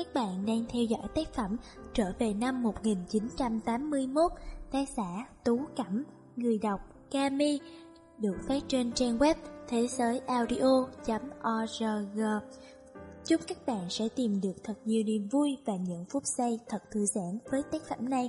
Các bạn đang theo dõi tác phẩm Trở về năm 1981, tác giả Tú Cẩm, người đọc Kami, được phát trên trang web thế giới audio.org. Chúc các bạn sẽ tìm được thật nhiều niềm vui và những phút giây thật thư giãn với tác phẩm này.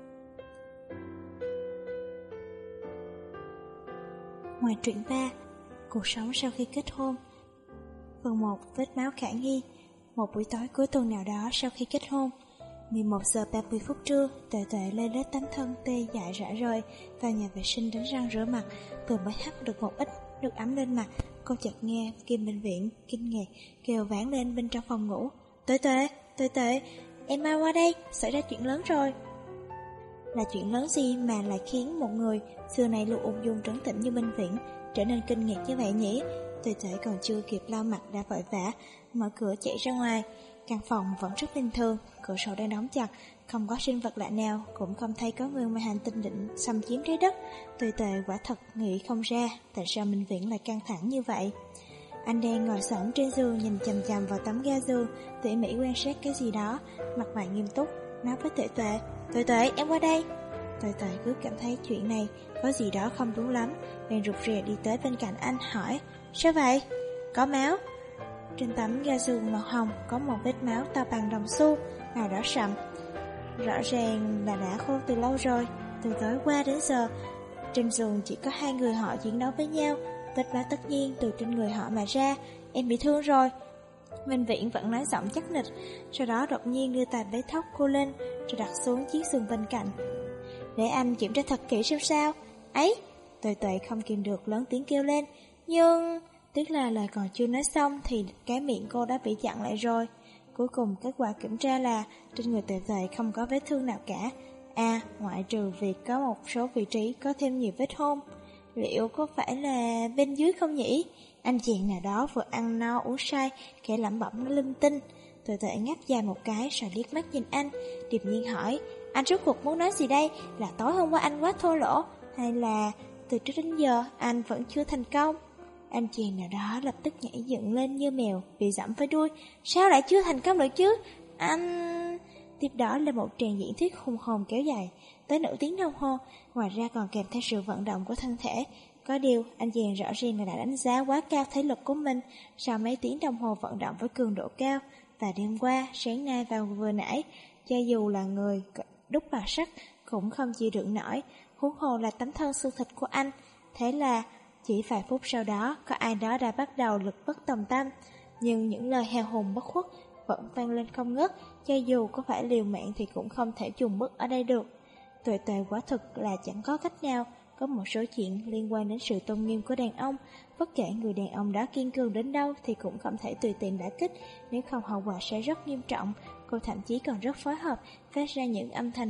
Ngoài truyện 3, cuộc sống sau khi kết hôn. Phần 1, vết máu khả nghi. Một buổi tối cuối tuần nào đó sau khi kết hôn, 11 giờ 30 phút trưa, Tuệ Tuệ lê lết tấm thân tê dại rã rời vào nhà vệ sinh đánh răng rửa mặt. Vừa mới hắt được một ít nước ấm lên mặt, cô chợt nghe Kim Minh Viễn kinh ngạc kêu vang lên bên trong phòng ngủ: Tuệ Tuệ, Tuệ Tuệ, em mau qua đây, xảy ra chuyện lớn rồi. Là chuyện lớn gì mà lại khiến một người xưa nay luôn ung dung trấn tĩnh như Minh Viễn trở nên kinh ngạc như vậy nhỉ? Tuệ Tuệ còn chưa kịp lau mặt đã vội vã mở cửa chạy ra ngoài. Căn phòng vẫn rất bình thường, cửa sổ đang đóng chặt, không có sinh vật lạ nào, cũng không thấy có người ngoài hành tinh định xâm chiếm trái đất. Tuệ Tuệ quả thật nghĩ không ra tại sao Minh Viễn lại căng thẳng như vậy. Anh đang ngồi xổm trên giường nhìn chằm chằm vào tấm ga giường, tỉ mỉ quan sát cái gì đó, mặt mày nghiêm túc nói với Tuệ Tuệ: Tuệ Tuệ, em qua đây. Tuệ Tuệ cứ cảm thấy chuyện này có gì đó không đúng lắm, bèn rụt rè đi tới bên cạnh anh hỏi: Sao vậy? Có máu. Trên tấm ga giường màu hồng có một vết máu to bằng đồng xu, màu đỏ sậm, rõ ràng là đã khô từ lâu rồi. Từ tối qua đến giờ, trên giường chỉ có hai người họ chiến đấu với nhau, vết máu tất nhiên từ trên người họ mà ra. Em bị thương rồi. Minh Viễn vẫn nói giọng chắc nịch, sau đó đột nhiên đưa tay bế tóc cô lên, rồi đặt xuống chiếc giường bên cạnh. Để anh kiểm tra thật kỹ xem sao. Ấy, Tuệ Tuệ không kìm được lớn tiếng kêu lên, nhưng... Tiếc là lời còn chưa nói xong thì cái miệng cô đã bị chặn lại rồi. Cuối cùng kết quả kiểm tra là trên người Tuệ Tuệ không có vết thương nào cả. Ngoại trừ việc có một số vị trí có thêm nhiều vết hôn. Liệu có phải là bên dưới không nhỉ? Anh chàng nào đó vừa ăn no uống say, kẻ lẩm bẩm nó linh tinh. Tuệ Tuệ ngáp dài một cái rồi liếc mắt nhìn anh, điềm nhiên hỏi: Anh rốt cuộc muốn nói gì đây? Là tối hôm qua anh quá thô lỗ, hay là từ trước đến giờ anh vẫn chưa thành công? Anh chàng nào đó lập tức nhảy dựng lên như mèo bị dẫm với đuôi. Sao lại chưa thành công được chứ? Anh... Tiếp đó là một tràng diễn thuyết hùng hồn kéo dài tới nửa tiếng đồng hồ, ngoài ra còn kèm theo sự vận động của thân thể. Có điều, anh chàng rõ ràng là đã đánh giá quá cao thể lực của mình sau mấy tiếng đồng hồ vận động với cường độ cao. Và đêm qua, sáng nay và vừa nãy, cho dù là người đúc vào sắt cũng không chịu đựng nổi, huống hồ là tấm thân xương thịt của anh. Thế là chỉ vài phút sau đó, có ai đó đã bắt đầu lực bất tòng tâm, nhưng những lời hào hùng bất khuất vẫn vang lên không ngớt, cho dù có phải liều mạng thì cũng không thể chùn bước ở đây được. Tuệ Tuệ quả thực là chẳng có cách nào, có một số chuyện liên quan đến sự tôn nghiêm của đàn ông, bất kể người đàn ông đó kiên cường đến đâu thì cũng không thể tùy tiện đả kích, nếu không hậu quả sẽ rất nghiêm trọng. Cô thậm chí còn rất phối hợp, phát ra những âm thanh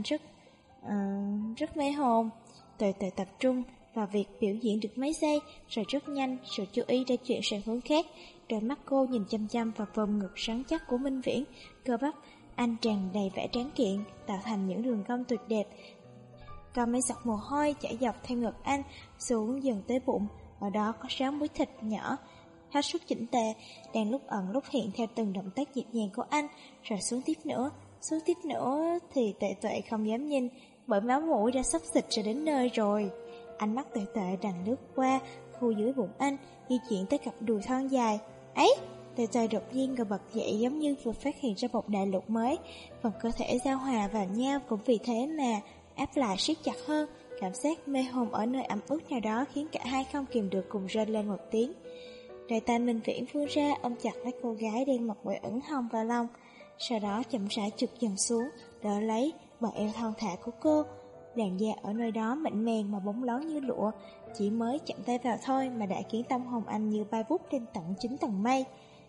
rất mê hồn. Tuệ Tuệ tập trung vào việc biểu diễn được mấy giây, rồi rất nhanh sự chú ý đã chuyển sang hướng khác. Đôi mắt cô nhìn chăm chăm vào vòng ngực rắn chắc của Minh Viễn, cơ bắp anh tràn đầy vẻ tráng kiện, tạo thành những đường cong tuyệt đẹp. Còn mấy giọt mồ hôi chảy dọc theo ngực anh xuống dần tới bụng, ở đó có 6 múi thịt nhỏ hết sức chỉnh tề, đang lúc ẩn lúc hiện theo từng động tác nhịp nhàng của anh. Rồi xuống tiếp nữa thì Tuệ Tuệ không dám nhìn, bởi máu mũi đã sắp xịt ra đến nơi rồi. Ánh mắt Tuệ Tuệ đành lướt qua khu dưới bụng anh, di chuyển tới cặp đùi thon dài. Ấy, Tuệ Tuệ đột nhiên ngồi bật dậy, giống như vừa phát hiện ra một đại lục mới. Phần cơ thể giao hòa vào nhau cũng vì thế mà áp lại siết chặt hơn. Cảm giác mê hồn ở nơi ẩm ướt nào đó khiến cả hai không kìm được cùng rên lên một tiếng. Đại tay Minh Viễn vươn ra ôm chặt lấy cô gái đang mặc bộ ửng hồng vào lòng, sau đó chậm rãi trượt dần xuống, đỡ lấy bờ eo thon thả của cô. Làn da ở nơi đó mịn màng mà bóng loáng như lụa, chỉ mới chạm tay vào thôi mà đã khiến tâm hồn anh như bay vút lên tận 9 tầng mây.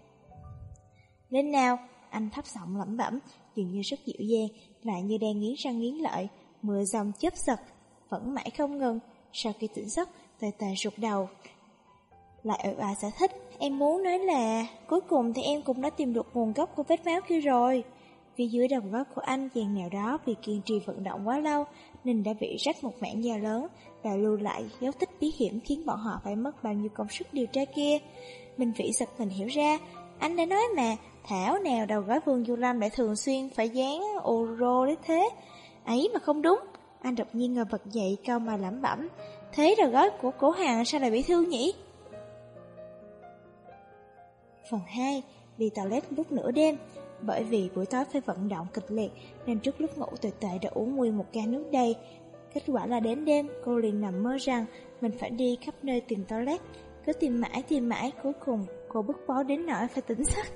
Lên nào, anh thấp giọng lẩm bẩm, dường như rất dịu dàng, lại như đang nghiến răng nghiến lợi. Mưa dòng chớp giật, vẫn mãi không ngừng. Sau khi tỉnh giấc, Tuệ Tuệ rụt đầu, lại giải thích, em muốn nói là cuối cùng thì em cũng đã tìm được nguồn gốc của vết máu kia rồi. Phía dưới đầu gối của anh, chàng nào đó vì kiên trì vận động quá lâu nên đã bị rách một mảng da lớn và lưu lại dấu tích bí hiểm khiến bọn họ phải mất bao nhiêu công sức điều tra kia. Minh Vĩ giật mình hiểu ra, anh đã nói mà, Thảo nào đầu gối Vương Du Lâm lại thường xuyên phải dán ô rô đấy thế. Ấy mà không đúng. Anh đột nhiên ngồi bật dậy, cau mày lẩm bẩm. Thế đầu gối của cổ Hằng sao lại bị thương nhỉ? Phần 2. Đi toilet lúc nửa đêm. Bởi vì buổi tối phải vận động kịch liệt nên trước lúc ngủ Tuệ Tuệ đã uống nguyên một can nước đầy. Kết quả là đến đêm cô liền nằm mơ rằng mình phải đi khắp nơi tìm toilet. Cứ tìm mãi, cuối cùng cô bức bối đến nỗi phải tỉnh giấc.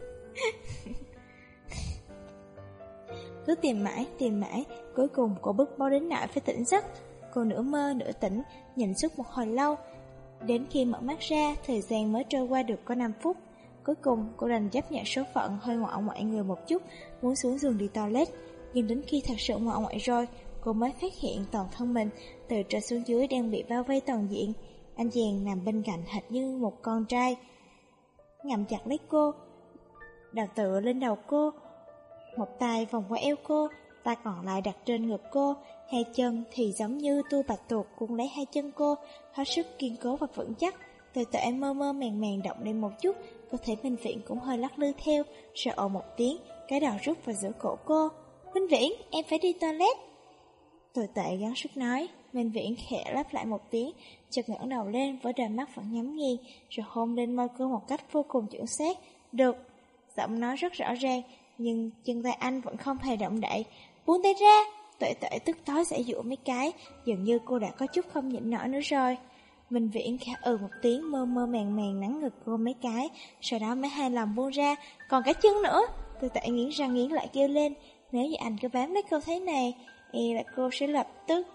Cứ tìm mãi, cuối cùng cô bức bối đến nỗi phải tỉnh giấc. Cô nửa mơ nửa tỉnh, nhìn suốt một hồi lâu. Đến khi mở mắt ra, thời gian mới trôi qua được có 5 phút. Cuối cùng cô đành chấp nhận số phận hơi ngoại ngoại người một chút, muốn xuống giường đi toilet. Nhưng đến khi thật sự ngoại ngoại rồi, cô mới phát hiện toàn thân mình từ trên xuống dưới đang bị bao vây toàn diện. Anh chàng nằm bên cạnh hệt như một con trai, ngậm chặt lấy cô, đầu tựa lên đầu cô, một tay vòng qua eo cô, tay còn lại đặt trên ngực cô, hai chân thì giống như tu bạch tuộc cuốn lấy hai chân cô, hết sức kiên cố và vững chắc. Tuệ Tuệ mơ màng động lên một chút, cơ thể Minh Viễn cũng hơi lắc lư theo, rồi ồ một tiếng, cái đầu rút vào giữa cổ cô. Minh Viễn, em phải đi toilet. Tuệ Tuệ gắng sức nói. Minh Viễn khẽ lắp lại một tiếng, chợt ngẩng đầu lên với đôi mắt vẫn nhắm nghiền, rồi hôn lên môi cô một cách vô cùng chuẩn xác. Được. Giọng nói rất rõ ràng, nhưng chân tay anh vẫn không hề động đậy. Buông tay ra. Tuệ Tuệ tức tối giãy giụa mấy cái, dường như cô đã có chút không nhịn nổi nữa rồi. Minh Viễn khẽ một tiếng, mơ màng nắn ngực cô mấy cái, sau đó mới hài lòng buông ra. Còn cả chân nữa. Tuệ Tuệ nghiến răng nghiến lại kêu lên. Nếu như anh cứ bám lấy cô thế này, là cô sẽ lập tức...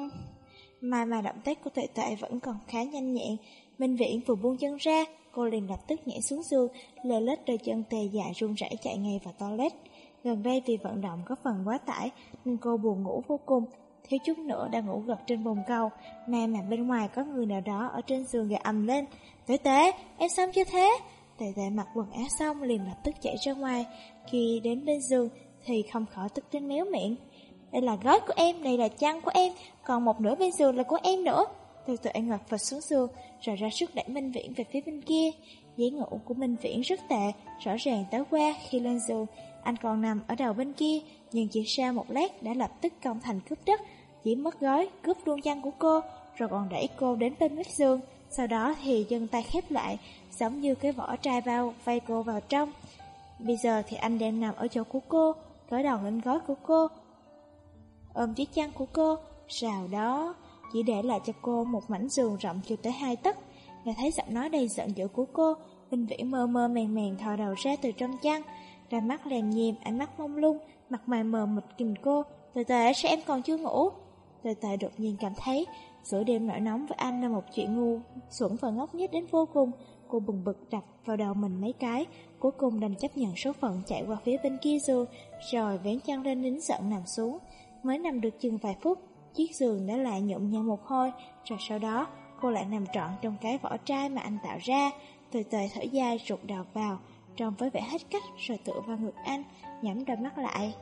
Mà động tác của Tuệ Tuệ vẫn còn khá nhanh nhẹn. Minh Viễn vừa buông chân ra, cô liền lập tức nhảy xuống giường, lê lết đôi chân tê dại run rẩy chạy ngay vào toilet. Gần đây vì vận động có phần quá tải nên cô buồn ngủ vô cùng, thiếu chút nữa đã ngủ gật trên bồn cầu. Mà bên ngoài có người nào đó ở trên giường gào ầm lên. Tuệ Tuệ, em xong chưa thế? Tuệ Tuệ mặc quần áo xong liền lập tức chạy ra ngoài. Khi đến bên giường thì không khỏi tức đến méo miệng. Đây là gối của em, đây là chăn của em, còn một nửa bên giường là của em nữa. Tuệ Tuệ ngồi phịch xuống giường, rồi ra sức đẩy Minh Viễn về phía bên kia. Giấc ngủ của Minh Viễn rất tệ, rõ ràng tối qua khi lên giường, anh còn nằm ở đầu bên kia, nhưng chỉ sau một lát đã lập tức công thành cướp đất, chỉ mất gối, cướp luôn chăn của cô, rồi còn đẩy cô đến bên mép giường. Sau đó thì chân tay khép lại, giống như cái vỏ trai bao vây cô vào trong. Bây giờ thì anh đang nằm ở chỗ của cô, cởi đầu lên gối của cô, ôm chiếc chăn của cô, sau đó chỉ để lại cho cô một mảnh giường rộng chưa tới 2 tấc. Nghe thấy giọng nói đầy giận dữ của cô, Minh Viễn mơ màng thò đầu ra từ trong chăn, đôi mắt lèm nhèm, ánh mắt mông lung, mặt mày mờ mịt nhìn cô. Tuệ Tuệ, sao em còn chưa ngủ? Tuệ Tuệ đột nhiên cảm thấy giữa đêm nổi nóng với anh là một chuyện ngu xuẩn và ngốc nghếch đến vô cùng. Cô bừng bực đập vào đầu mình mấy cái, cuối cùng đành chấp nhận số phận chạy qua phía bên kia giường, rồi vén chăn lên nín giận nằm xuống. Mới nằm được chừng vài phút, chiếc giường đã lại nhộn nhạo một hồi, rồi sau đó cô lại nằm trọn trong cái vỏ trai mà anh tạo ra. Tuệ Tuệ thở dài rụt đầu vào, trông với vẻ hết cách, rồi tựa vào ngực anh, nhắm đôi mắt lại.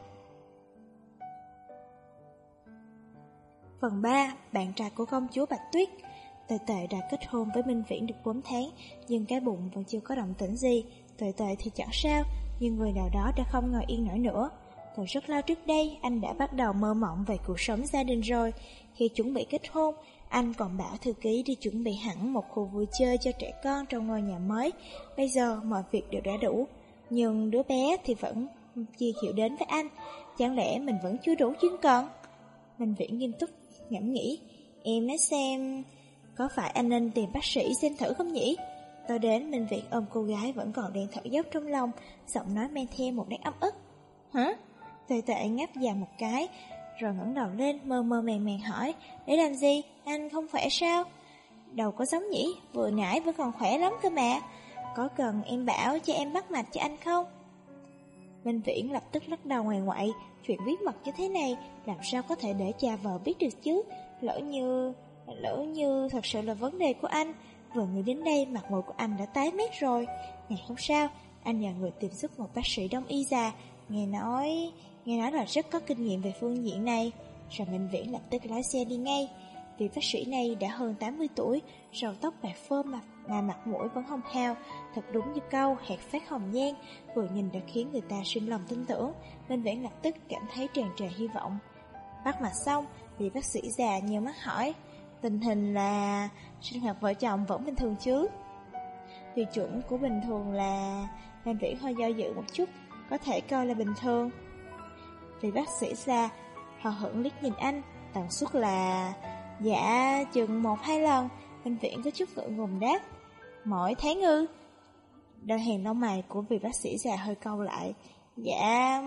Phần 3. Bạn trai của công chúa Bạch Tuyết. Tuệ Tuệ đã kết hôn với Minh Viễn được 4 tháng, nhưng cái bụng vẫn chưa có động tĩnh gì. Tuệ Tuệ thì chẳng sao, nhưng người nào đó đã không ngồi yên nổi nữa. Từ rất lâu trước đây, anh đã bắt đầu mơ mộng về cuộc sống gia đình rồi. Khi chuẩn bị kết hôn, anh còn bảo thư ký đi chuẩn bị hẳn một khu vui chơi cho trẻ con trong ngôi nhà mới. Bây giờ mọi việc đều đã đủ, nhưng đứa bé thì vẫn chưa chịu đến với anh. Chẳng lẽ mình vẫn chưa đủ chuyên cần? Minh Viễn nghiêm túc ngẫm nghĩ. Em nói xem, có phải anh nên tìm bác sĩ xem thử không nhỉ? Tôi đến, Minh Viễn ôm cô gái vẫn còn đang thở dốc trong lòng, giọng nói mang theo một nét ấm ức. Hả? Tuệ Tuệ ngáp dài một cái, rồi ngẩng đầu lên mơ màng hỏi. Để làm gì? Anh không khỏe sao? Đầu có giống nhỉ? Vừa nãy vẫn còn khỏe lắm cơ mà. Có cần em bảo cho em bắt mạch cho anh không? Minh Viễn lập tức lắc đầu ngoài ngoại. Chuyện bí mật như thế này làm sao có thể để cha vợ biết được chứ? Lỡ như thật sự là vấn đề của anh. Vừa nghĩ đến đây, mặt mũi của anh đã tái mét rồi. Ngày hôm sau, anh nhờ người tìm giúp một bác sĩ đông y già, Nghe nói là rất có kinh nghiệm về phương diện này. Rồi Minh Viễn lập tức lái xe đi ngay. Vị bác sĩ này đã hơn 80 tuổi, râu tóc bạc phơ mà mặt mũi vẫn hồng hào. Thật đúng như câu hạt phát hồng nhan, vừa nhìn đã khiến người ta sinh lòng tin tưởng. Minh Viễn lập tức cảm thấy tràn trề hy vọng. Bắt mạch xong, vị bác sĩ già nhiều mắt hỏi, tình hình là sinh hoạt vợ chồng vẫn bình thường chứ? Tiêu chuẩn của bình thường là... Minh Viễn hơi do dự một chút, có thể coi là bình thường. Vị bác sĩ già hờ hững liếc nhìn anh, tần suất là... Dạ, chừng 1-2 lần. Minh Viễn có chút ngượng ngùng đáp, mỗi tháng ư? Đôi hàng lông mày của vị bác sĩ già hơi cau lại. Dạ,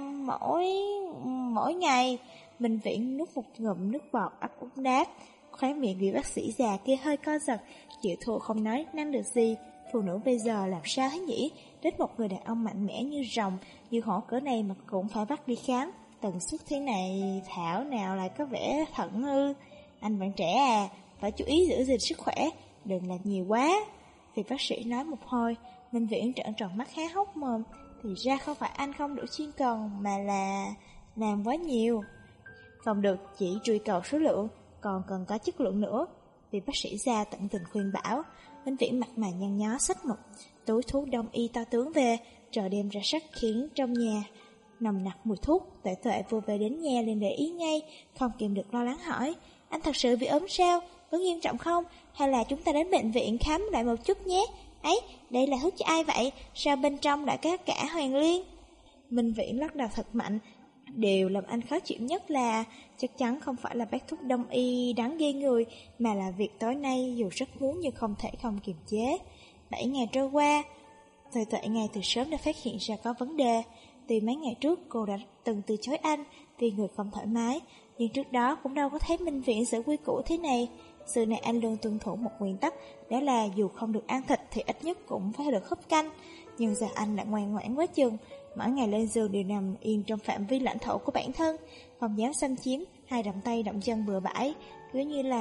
mỗi ngày. Minh Viễn nuốt một ngụm nước bọt ấp úng đáp. Khóe miệng vị bác sĩ già kia hơi co giật, chịu thua không nói năng được gì. Phụ nữ bây giờ làm sao thế nhỉ? Đến một người đàn ông mạnh mẽ như rồng, như hổ cỡ này mà cũng phải bắt đi khám. Tần suất thế này thảo nào lại có vẻ thận ư? Anh bạn trẻ à, phải chú ý giữ gìn sức khỏe, đừng làm nhiều quá. Vị bác sĩ nói một hồi, Minh Viễn trợn tròn mắt há hốc mồm. Thì ra không phải anh không đủ chuyên cần, mà là làm quá nhiều. Không được chỉ truy cầu số lượng, còn cần có chất lượng nữa. Vị bác sĩ già tận tình khuyên bảo. Minh Viễn mặt mày nhăn nhó xách một túi thuốc đông y to tướng về, trời đêm ra sắc khiến trong nhà nồng nặc mùi thuốc. Tuệ Tuệ vừa về đến nhà liền để ý ngay, không kìm được lo lắng hỏi, anh thật sự bị ốm sao? Có nghiêm trọng không? Hay là chúng ta đến bệnh viện khám lại một chút nhé? Ấy, đây là thuốc cho ai vậy? Sao bên trong lại có cả Hoàng Liên? Minh Viễn lắc đầu thật mạnh. Điều làm anh khó chịu nhất là chắc chắn không phải là bác thuốc đông y đáng ghê người, mà là việc tối nay dù rất muốn nhưng không thể không kiềm chế. 7 ngày trôi qua, Tuệ Tuệ ngay từ sớm đã phát hiện ra có vấn đề. Tuy mấy ngày trước cô đã từng từ chối anh vì người không thoải mái, nhưng trước đó cũng đâu có thấy Minh Viễn giữ quy củ thế này. Xưa này anh luôn tuân thủ một nguyên tắc, đó là dù không được ăn thịt thì ít nhất cũng phải được húp canh. Nhưng giờ anh lại ngoan ngoãn quá chừng, mỗi ngày lên giường đều nằm yên trong phạm vi lãnh thổ của bản thân, không dám xâm chiếm hay động tay động chân bừa bãi, cứ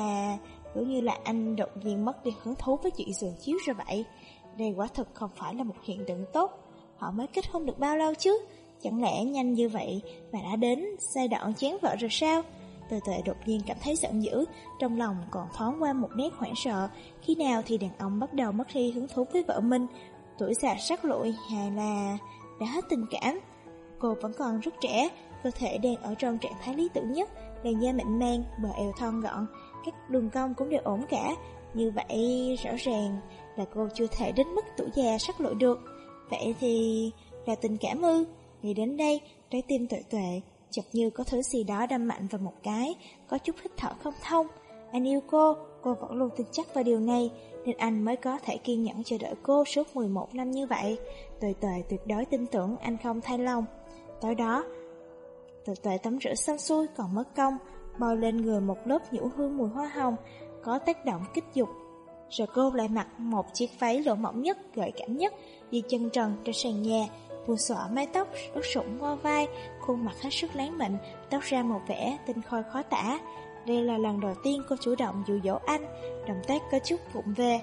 như là anh đột nhiên mất đi hứng thú với chuyện giường chiếu rồi vậy. Đây quả thực không phải là một hiện tượng tốt. Họ mới kết hôn được bao lâu chứ? Chẳng lẽ nhanh như vậy mà đã đến giai đoạn chán vợ rồi sao? Tuệ Tuệ đột nhiên cảm thấy giận dữ, trong lòng còn thoáng qua một nét hoảng sợ. Khi nào thì đàn ông bắt đầu mất đi hứng thú với vợ mình? Tuổi già sắc lụi hay là đã hết tình cảm? Cô vẫn còn rất trẻ, cơ thể đang ở trong trạng thái lý tưởng nhất, làn da mịn màng, bờ eo thon gọn, các đường cong cũng đều ổn cả. Như vậy rõ ràng là cô chưa thể đến mức tuổi già sắc lụi được. Vậy thì là tình cảm ư? Nghĩ đến đây, trái tim Tuệ Tuệ chợt như có thứ gì đó đâm mạnh vào một cái, có chút hít thở không thông. Anh yêu cô vẫn luôn tin chắc vào điều này, nên anh mới có thể kiên nhẫn chờ đợi cô suốt 11 năm như vậy. Tuệ Tuệ tuyệt đối tin tưởng anh không thay lòng. Tối đó, Tuệ Tuệ tắm rửa xong xuôi còn mất công, bôi lên người một lớp nhũ hương mùi hoa hồng, có tác động kích dục. Rồi cô lại mặc một chiếc váy lỗ mỏng nhất, gợi cảm nhất, đi chân trần trên sàn nhà, buông xõa mái tóc ướt sũng qua vai, khuôn mặt hết sức láng mịn, tóc ra một vẻ tinh khôi khó tả. Đây là lần đầu tiên cô chủ động dụ dỗ anh, động tác có chút vụng về.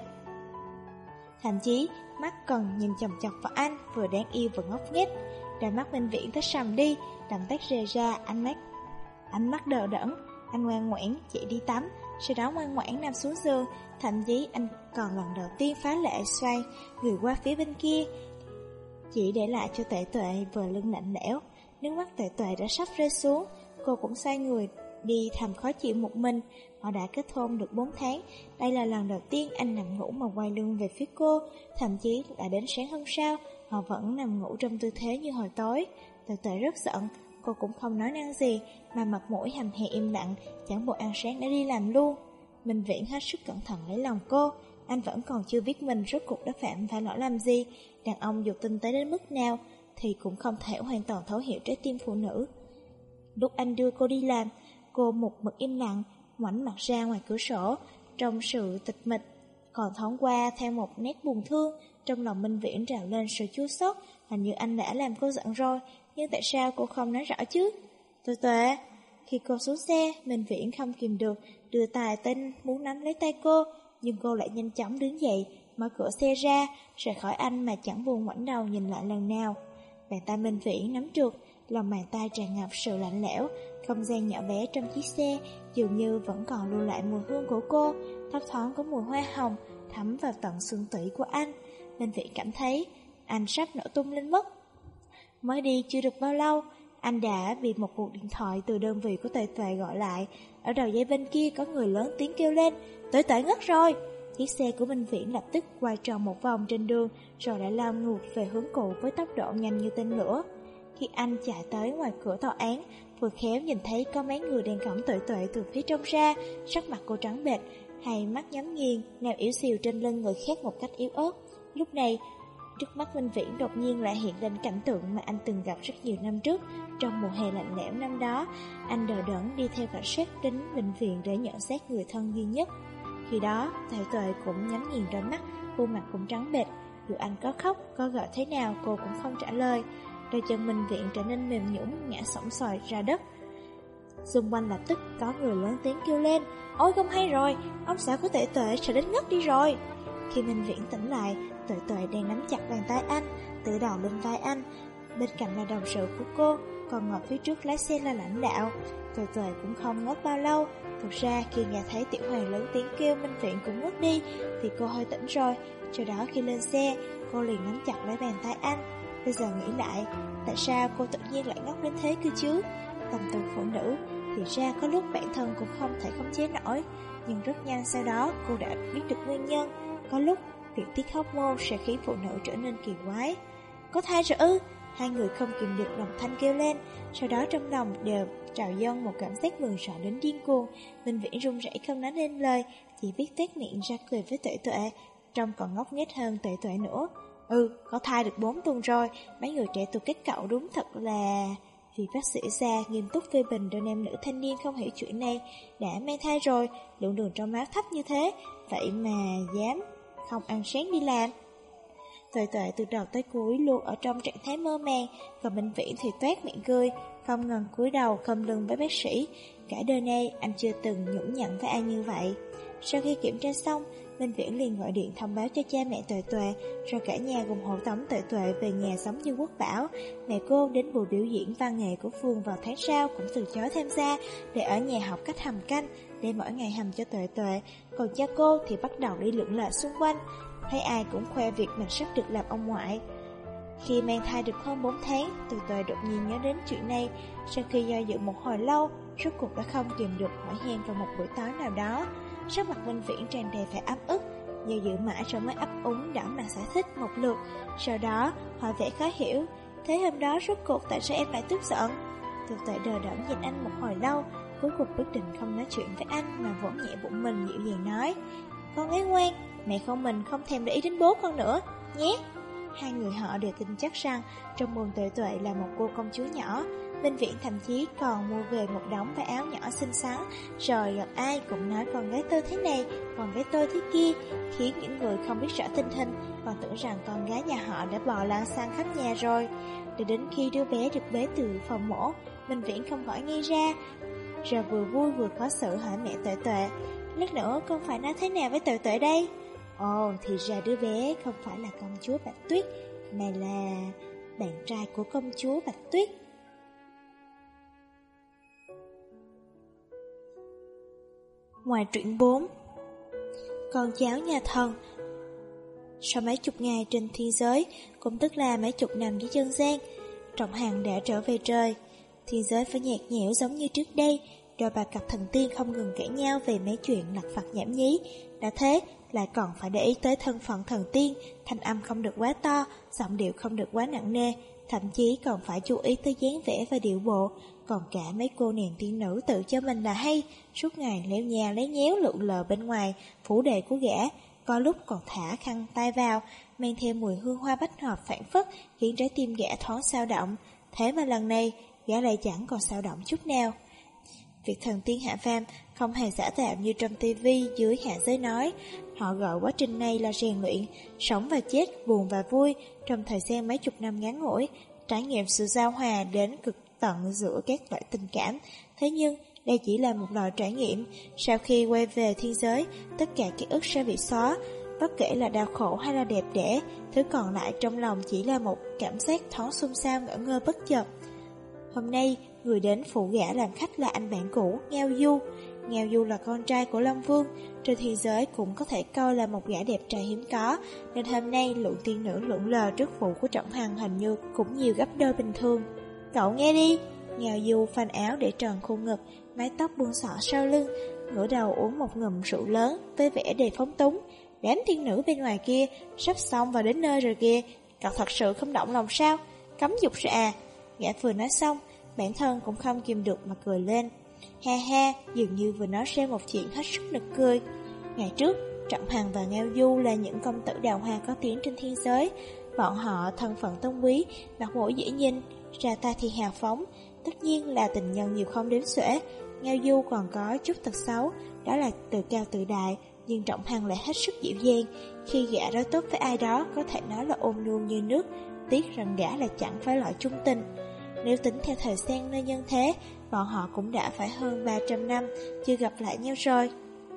Thậm chí, mắt còn nhìn chòng chọc vào anh, vừa đáng yêu vừa ngốc nghếch. Đôi mắt Minh Viễn tới sầm đi, động tác rề ra, ánh mắt đờ đẫn. Anh ngoan ngoãn chạy đi tắm, sau đó ngoan ngoãn nằm xuống giường. Thậm chí anh còn lần đầu tiên phá lệ xoay người qua phía bên kia, chỉ để lại cho Tuệ Tuệ vừa lưng lạnh lẽo. Nước mắt Tuệ Tuệ đã sắp rơi xuống. Cô cũng xoay người đi thầm khó chịu một mình. Họ đã kết hôn được 4 tháng. Đây là lần đầu tiên anh nằm ngủ mà quay lưng về phía cô. Thậm chí là đến sáng hôm sau, họ vẫn nằm ngủ trong tư thế như hồi tối. Tuệ Tuệ rất giận. Cô cũng không nói năng gì, mà mặt mũi hầm hè im lặng, chẳng bộ ăn sáng đã đi làm luôn. Minh Viễn hết sức cẩn thận lấy lòng cô. Anh vẫn còn chưa biết mình rốt cuộc đã phạm phải lỗi làm gì. Đàn ông dù tinh tế đến mức nào thì cũng không thể hoàn toàn thấu hiểu trái tim phụ nữ. Lúc anh đưa cô đi làm, cô một mực im lặng, ngoảnh mặt ra ngoài cửa sổ, trong sự tịch mịch còn thoáng qua theo một nét buồn thương. Trong lòng Minh Viễn trào lên sự chua xót. Hình như anh đã làm cô giận rồi, nhưng tại sao cô không nói rõ chứ? Tuệ Tuệ. Khi cô xuống xe, Minh Viễn không kìm được đưa tay tên muốn nắm lấy tay cô, nhưng cô lại nhanh chóng đứng dậy, mở cửa xe ra, rời khỏi anh mà chẳng buồn ngoảnh đầu nhìn lại lần nào. Bàn tay Minh Viễn nắm trượt, lòng bàn tay tràn ngập sự lạnh lẽo. Không gian nhỏ bé trong chiếc xe dường như vẫn còn lưu lại mùi hương của cô, thấp thoáng có mùi hoa hồng thấm vào tận xương tủy của anh. Minh Viễn cảm thấy anh sắp nổ tung lên mất. Mới đi chưa được bao lâu, anh đã bị một cuộc điện thoại từ đơn vị của Tuệ Tuệ gọi lại. Ở đầu dây bên kia có người lớn tiếng kêu lên, Tuệ Tuệ ngất rồi. Chiếc xe của Minh Viễn lập tức quay tròn một vòng trên đường, rồi đã lao ngược về hướng cũ với tốc độ nhanh như tên lửa. Khi anh chạy tới ngoài cửa tòa án, vừa khéo nhìn thấy có mấy người đang cõng Tuệ Tuệ từ phía trong ra. Sắc mặt cô trắng bệch, hai mắt nhắm nghiền, nằm yếu xìu trên lưng người khác một cách yếu ớt. Lúc này, trước mắt Minh Viễn đột nhiên lại hiện lên cảnh tượng mà anh từng gặp rất nhiều năm trước. Trong mùa hè lạnh lẽo năm đó, anh đờ đẫn đi theo cảnh sát đến bệnh viện để nhận xét người thân duy nhất. Khi đó, Tuệ Tuệ cũng nhắm nghiền đôi mắt, khuôn mặt cũng trắng bệch. Dù anh có khóc, có gọi thế nào cô cũng không trả lời. Đôi chân Minh Viễn trở nên mềm nhũn, ngã xổm xoài ra đất. Xung quanh lập tức có người lớn tiếng kêu lên, ôi không hay rồi, ông xã của Tuệ Tuệ sẽ đến ngất đi rồi. Khi Minh Viễn tỉnh lại, Tuệ Tuệ đang nắm chặt bàn tay anh, tựa đầu lên vai anh. Bên cạnh là đồng sự của cô, còn ngồi phía trước lái xe là lãnh đạo. Tuệ Tuệ cũng không ngất bao lâu. Thực ra khi nghe thấy Tiểu Hoàng lớn tiếng kêu Minh Viễn cũng ngất đi thì cô hơi tỉnh rồi. Sau đó khi lên xe, cô liền nắm chặt lấy bàn tay anh. Bây giờ nghĩ lại, tại sao cô tự nhiên lại ngốc đến thế cơ chứ? Tâm tư phụ nữ, thì ra có lúc bản thân cũng không thể khống chế nổi. Nhưng rất nhanh sau đó cô đã biết được nguyên nhân. Có lúc việc tiết hormone sẽ khiến phụ nữ trở nên kỳ quái. Có thai rồi ư? Hai người không kìm được đồng thanh kêu lên. Sau đó trong lòng đều trào dâng một cảm giác mừng rỡ đến điên cuồng. Minh Viễn run rẩy không nói nên lời, chỉ biết tét miệng ra cười với Tuệ Tuệ, trông còn ngốc nghếch hơn Tuệ Tuệ nữa. Có thai được 4 tuần rồi, mấy người trẻ tuổi các cậu đúng thật là... Vì bác sĩ ra nghiêm túc phê bình đôi nam nữ thanh niên không hiểu chuyện này. Đã mang thai rồi, lượng đường trong máu thấp như thế, vậy mà dám không ăn sáng đi làm. Tuệ Tuệ từ đầu tới cuối luôn ở trong trạng thái mơ màng, còn Minh Viễn thì toét miệng cười, không ngừng cúi đầu khom lưng với bác sĩ. Cả đời nay anh chưa từng nhũng nhặn với ai như vậy. Sau khi kiểm tra xong, Minh Viễn liền gọi điện thông báo cho cha mẹ Tuệ Tuệ, rồi cả nhà cùng hộ tống Tuệ Tuệ về nhà sống như quốc bảo. Mẹ cô đến buổi biểu diễn văn nghệ của phường vào tháng sau cũng từ chối tham gia, để ở nhà học cách hầm canh, để mỗi ngày hầm cho Tuệ Tuệ. Còn cha cô thì bắt đầu đi lượn lờ xung quanh, thấy ai cũng khoe việc mình sắp được làm ông ngoại. Khi mang thai được hơn 4 tháng, Tuệ Tuệ đột nhiên nhớ đến chuyện này. Sau khi do dự một hồi lâu, rốt cuộc đã không kìm được hỏi hẹn vào một buổi tối nào đó. Sắc mặt Minh Viễn tràn đầy vẻ áp ức, do dự mãi rồi mới ấp úng đảo mặt giải thích một lượt. Sau đó hỏi vẻ khó hiểu, thế hôm đó rốt cuộc tại sao em lại tức giận? Tuệ Tuệ đờ đẫn nhìn anh một hồi lâu, cuối cùng quyết định không nói chuyện với anh mà vỗ nhẹ bụng mình dịu dàng nói, con gái ngoan, mẹ con mình không thèm để ý đến bố con nữa nhé. Hai người họ đều tin chắc rằng trong bụng Tuệ Tuệ là một cô công chúa nhỏ. Minh Viễn thậm chí còn mua về một đống váy áo nhỏ xinh xắn, rồi gặp ai cũng nói con gái tôi thế này, con gái tôi thế kia, khiến những người không biết rõ tình hình còn tưởng rằng con gái nhà họ đã bò lan sang khắp nhà rồi. Để đến khi đứa bé được bế từ phòng mổ, Minh Viễn không khỏi nghi ra, rồi vừa vui vừa khó xử hỏi mẹ Tuệ Tuệ, lát nữa con phải nói thế nào với Tuệ Tuệ đây? Ồ, thì ra đứa bé không phải là công chúa Bạch Tuyết, mà là bạn trai của công chúa Bạch Tuyết. Ngoài truyện 4, con cháu nhà thần. Sau mấy chục ngày trên thiên giới, cũng tức là mấy chục năm dưới dân gian, Trọng Hằng đã trở về trời. Thiên giới phải nhạt nhẽo giống như trước đây, đôi bà cặp thần tiên không ngừng cãi nhau về mấy chuyện lặt vặt nhảm nhí. Đã thế, lại còn phải để ý tới thân phận thần tiên, thanh âm không được quá to, giọng điệu không được quá nặng nề, thậm chí còn phải chú ý tới dáng vẻ và điệu bộ. Còn cả mấy cô nàng tiên nữ tự cho mình là hay, suốt ngày léo nhà lấy nhéo lượn lờ bên ngoài phủ đệ của gã, có lúc còn thả khăn tay vào, mang theo mùi hương hoa bách hợp phảng phất, khiến trái tim gã thoáng xao động. Thế mà lần này, gã lại chẳng còn xao động chút nào. Việc thần tiên hạ phàm không hề giả tạo như trong tivi dưới hạ giới nói. Họ gọi quá trình này là rèn luyện, sống và chết, buồn và vui, trong thời gian mấy chục năm ngắn ngủi, trải nghiệm sự giao hòa đến cực tận giữa các loại tình cảm. Thế nhưng, đây chỉ là một loại trải nghiệm. Sau khi quay về thiên giới, tất cả ký ức sẽ bị xóa. Bất kể là đau khổ hay là đẹp đẽ, thứ còn lại trong lòng chỉ là một cảm giác thoáng xôn xao ngỡ ngơ bất chợt. Hôm nay, người đến phụ gã làm khách là anh bạn cũ, Ngao Du. Ngao Du là con trai của Long Vương, trên thế giới cũng có thể coi là một gã đẹp trai hiếm có, nên hôm nay lượng tiên nữ lượn lờ trước phụ của Trọng Hằng hình như cũng nhiều gấp đôi bình thường. Cậu nghe đi, Ngao Du phanh áo để tròn khuôn ngực, mái tóc buông xõa sau lưng, ngửa đầu uống một ngụm rượu lớn với vẻ đầy phóng túng. Đám tiên nữ bên ngoài kia sắp xong và đến nơi rồi kìa, cậu thật sự không động lòng sao? Cấm dục rồi à? Gã vừa nói xong, bản thân cũng không kìm được mà cười lên. Ha ha, dường như vừa nói ra một chuyện hết sức nực cười. Ngày trước, Trọng Hằng và Ngao Du là những công tử đào hoa có tiếng trên thiên giới. Bọn họ thân phận tôn quý, mặt mũi dễ nhìn, ra tay thì hào phóng, tất nhiên là tình nhân nhiều không đếm xuể. Ngao Du còn có chút tật xấu, đó là tự cao tự đại, nhưng Trọng Hằng lại hết sức dịu dàng. Khi gã đối tốt với ai đó, có thể nói là ôn nhu như nước, tiếc rằng gã là chẳng phải loại trung tình. Nếu tính theo thời gian nơi nhân thế, bọn họ cũng đã phải hơn 300 năm chưa gặp lại nhau rồi.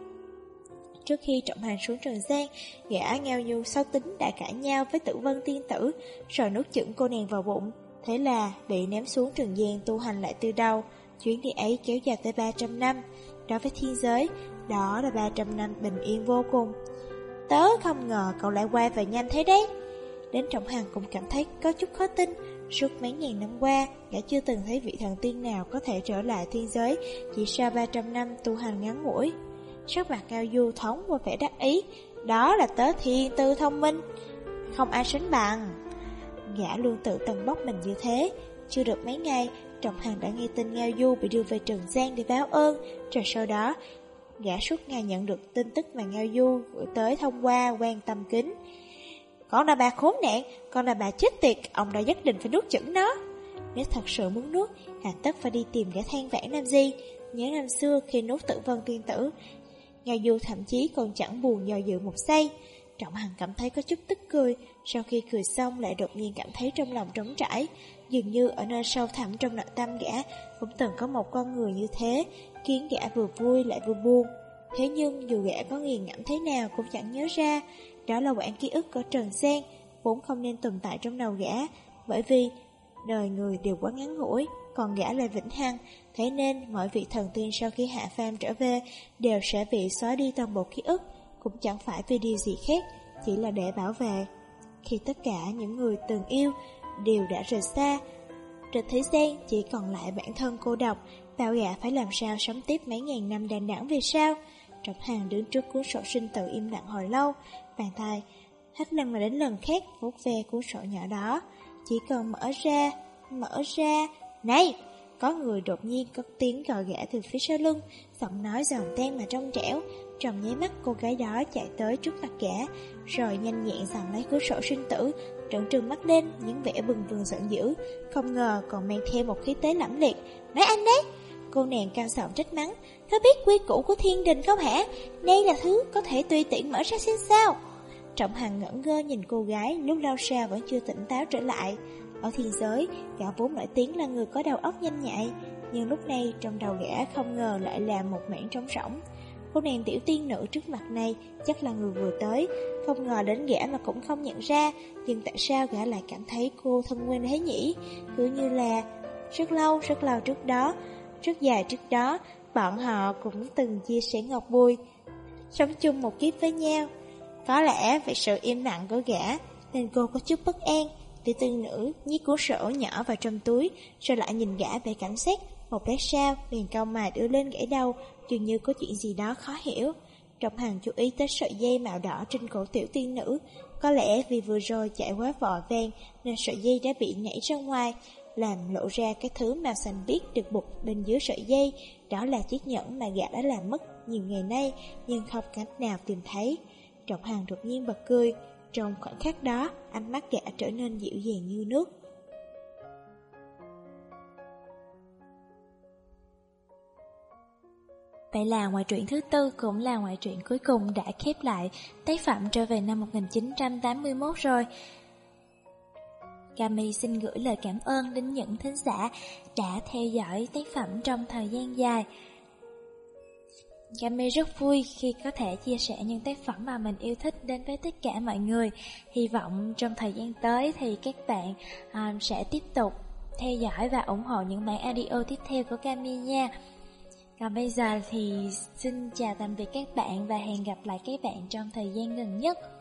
Trước khi Trọng Hằng xuống Trần gian, gã Ngao Du sau tính đã cãi nhau với Tử Vân tiên tử, rồi nuốt chửng cô nàng vào bụng. Thế là bị ném xuống Trần gian tu hành lại từ đầu. Chuyến đi ấy kéo dài tới 300 năm. Đối với thiên giới, đó là 300 năm bình yên vô cùng. Tớ không ngờ cậu lại quay về nhanh thế đấy. Đến Trọng Hằng cũng cảm thấy có chút khó tin. Suốt mấy ngàn năm qua, gã chưa từng thấy vị thần tiên nào có thể trở lại thiên giới chỉ sau 300 năm tu hành ngắn ngủi. Sắc mặt Ngao Du thoáng qua vẻ đắc ý. Đó là tớ thiên tư thông minh, không ai sánh bằng. Gã luôn tự tần bốc mình như thế. Chưa được mấy ngày, Trọng Hằng đã nghe tin Ngao Du bị đưa về Trần gian để báo ơn. Rồi sau đó, gã suốt ngày nhận được tin tức mà Ngao Du gửi tới thông qua quan tâm kính. Con là bà khốn nạn, con là bà chết tiệt, ông đã nhất định phải nuốt chửng nó. Nếu thật sự muốn nuốt, hà tất phải đi tìm gã than vãn làm gì? Nhớ năm xưa khi nuốt Tử Vân tiên tử, Ngao Du thậm chí còn chẳng buồn do dự một giây. Trọng Hằng cảm thấy có chút tức cười, sau khi cười xong lại đột nhiên cảm thấy trong lòng trống trải. Dường như ở nơi sâu thẳm trong nội tâm gã cũng từng có một con người như thế, khiến gã vừa vui lại vừa buồn. Thế nhưng dù gã có nghiền ngẫm thế nào cũng chẳng nhớ ra, đó là quãng ký ức của Trần gian, vốn không nên tồn tại trong đầu gã, bởi vì đời người đều quá ngắn ngủi, còn gã là vĩnh hằng. Thế nên mọi vị thần tiên sau khi hạ phàm trở về đều sẽ bị xóa đi toàn bộ ký ức, cũng chẳng phải vì điều gì khác, chỉ là để bảo vệ. Khi tất cả những người từng yêu đều đã rời xa, trên thế gian chỉ còn lại bản thân cô độc, bảo gã phải làm sao sống tiếp mấy ngàn năm đằng đẵng về sau. Trọng Hằng đứng trước cuốn sổ sinh tử im lặng hồi lâu, bàn tay hết lần này đến lần khác vuốt ve cuốn sổ nhỏ đó. Chỉ cần mở ra, này! Có người đột nhiên có tiếng gọi gã từ phía sau lưng, giọng nói giòn tan mà trong trẻo. Trong nháy mắt cô gái đó chạy tới trước mặt gã, rồi nhanh nhẹn giằng lấy cuốn sổ sinh tử, trợn trừng mắt lên, những vẻ bừng bừng giận dữ, không ngờ còn mang theo một khí thế lẫm liệt. Nói anh đấy! Cô nàng cao giọng trách mắng, có biết quy củ của thiên đình không hả? Đây là thứ có thể tùy tiện mở ra xem sao? Trọng Hằng ngẩn ngơ nhìn cô gái, lúc lao sao vẫn chưa tỉnh táo trở lại. Ở thiên giới, gã vốn nổi tiếng là người có đầu óc nhanh nhạy, nhưng lúc này trong đầu gã không ngờ lại là một mảng trống rỗng. Cô nàng tiểu tiên nữ trước mặt này chắc là người vừa tới, không ngờ đến gã mà cũng không nhận ra, nhưng tại sao gã lại cảm thấy cô thân quen thế nhỉ? Cứ như là rất lâu trước đó, rất dài trước đó, bọn họ cũng từng chia sẻ ngọt bùi, sống chung một kiếp với nhau. Có lẽ vì sự im lặng của gã nên cô có chút bất an. Tiểu tiên nữ nhét cuốn sổ nhỏ vào trong túi, rồi lại nhìn gã về cảnh sát. Một lát sau, liền cau mày đưa lên gãy đầu, dường như có chuyện gì đó khó hiểu. Trọng Hằng chú ý tới sợi dây màu đỏ trên cổ tiểu tiên nữ. Có lẽ vì vừa rồi chạy quá vội vàng nên sợi dây đã bị nhảy ra ngoài, làm lộ ra cái thứ màu xanh biếc được buộc bên dưới sợi dây. Đó là chiếc nhẫn mà gã đã làm mất nhiều ngày nay, nhưng không cách nào tìm thấy. Trọng Hằng đột nhiên bật cười. Trong khoảnh khắc đó, ánh mắt gã trở nên dịu dàng như nước. Vậy là ngoại truyện thứ tư cũng là ngoại truyện cuối cùng đã khép lại tác phẩm trở về năm 1981 rồi. Kami xin gửi lời cảm ơn đến những thính giả đã theo dõi tác phẩm trong thời gian dài. Kami rất vui khi có thể chia sẻ những tác phẩm mà mình yêu thích đến với tất cả mọi người. Hy vọng trong thời gian tới thì các bạn sẽ tiếp tục theo dõi và ủng hộ những bản audio tiếp theo của Cami nha. Còn bây giờ thì xin chào tạm biệt các bạn và hẹn gặp lại các bạn trong thời gian gần nhất.